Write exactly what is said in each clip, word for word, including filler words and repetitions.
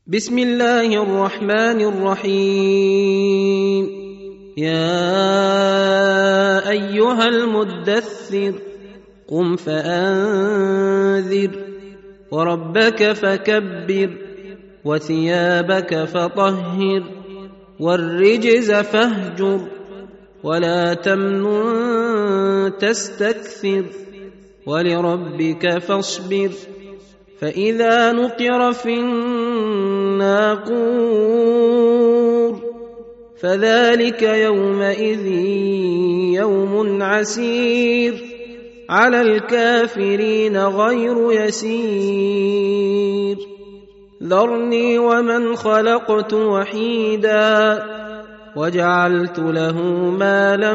بسم الله الرحمن الرحيم. يا أيها المدثر قم فأنذر وربك فكبر وثيابك فطهر والرجز فاهجر ولا تمنن تستكثر ولربك فاصبر فإذا نقر في الناقور فذلك يومئذ يوم عسير على الكافرين غير يسير. ذرني ومن خلقت وحيدا وجعلت له مالا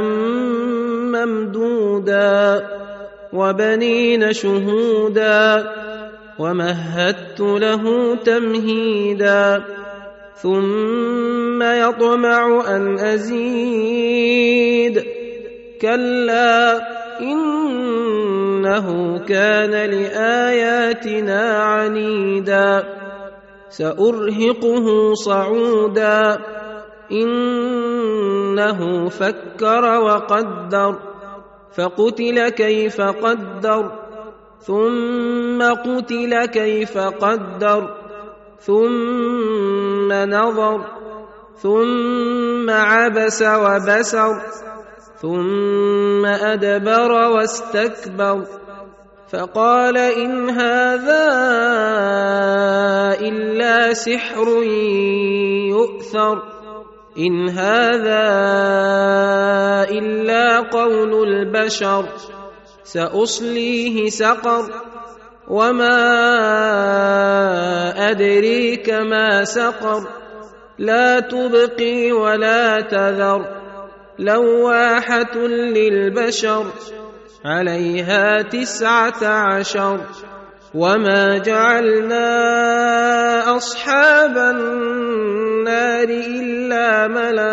ممدودا وبنين شهودا ومهدت له تمهيدا ثم يطمع أن أزيد كلا إنه كان لآياتنا عنيدا سأرهقه صعودا إنه فكر وقدر فقتل كيف قدر ثم قتل كيف قدر ثم نظر ثم عبس وبسر ثم أدبر واستكبر فقال إن هذا إلا سحر يؤثر إن هذا إلا قول البشر سأصليه سقر وما أدريك ما سقر لا تبقي ولا تذر لواحة للبشر عليها تسعة عشر وما جعلنا أصحاب النار إلا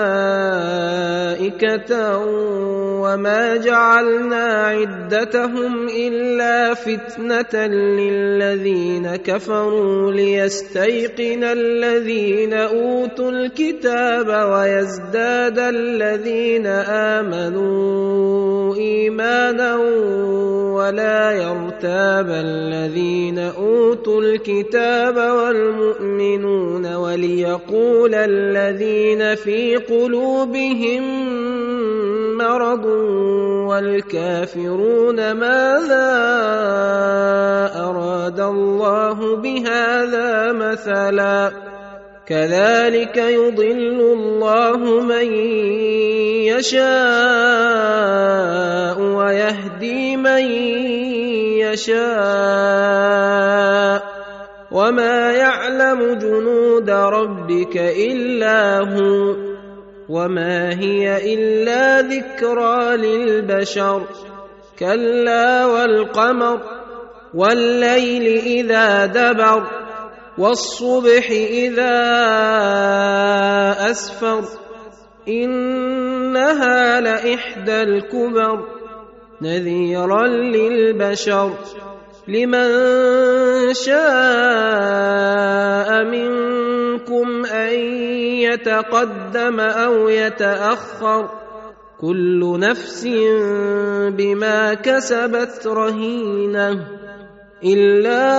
ملائكة وما جعلنا عدتهم إلا فتنة للذين كفروا ليستيقن الذين أوتوا الكتاب ويزداد الذين آمنوا إيمانا ولا يرتاب الذين أوتوا الكتاب والمؤمنون وليقول الذين في قلوبهم مرض والكافرون ماذا أراد الله بهذا مثلا كذلك يضل الله من يشاء ويهدي من يشاء وما يعلم جنود ربك إلا هو وما هي إلا ذكرى للبشر كلا والقمر والليل إذا دبر والصبح إذا أسفر إنها لإحدى الكبر نذيرا للبشر لمن شاء منكم أن يتقدم أو يتأخر كل نفس بما كسبت رهينة إلا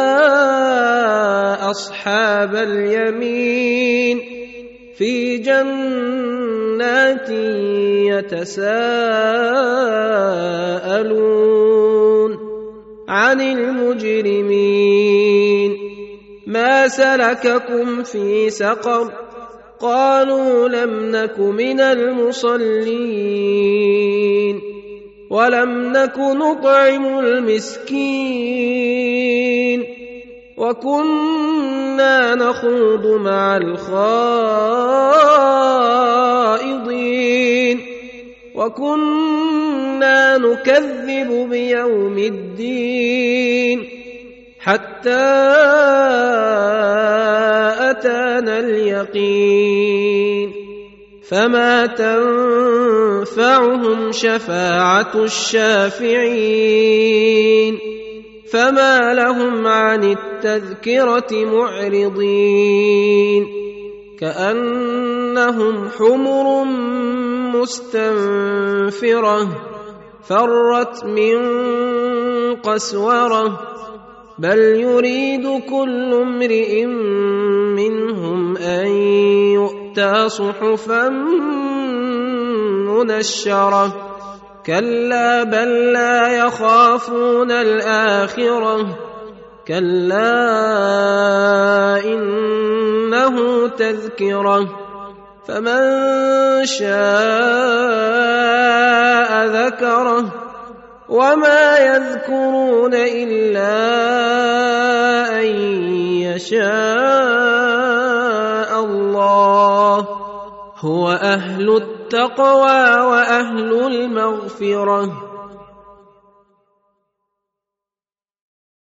أصحاب اليمين في جنات يتساءلون عن المجرمين ما سلككم في سقر قالوا لم نك من المصلين ولم نك نطعم المسكين وكنا نخوض مع الخائضين وكنا نكذب بيوم الدين حتى أتانا اليقين فما تنفعهم شفاعة الشافعين فما لهم عن التذكرة معرضين كأنهم حمر مستنفرة فرت من قسورة بل يريد كل امرئ منهم أن يؤتى صحفا منشرة كلا بل لا يخافون الآخرة كلا إنه تذكرة فمن شاء ذكره وما يذكرون إلا أن يشاء الله هو أهل التقوى وأهل المغفرة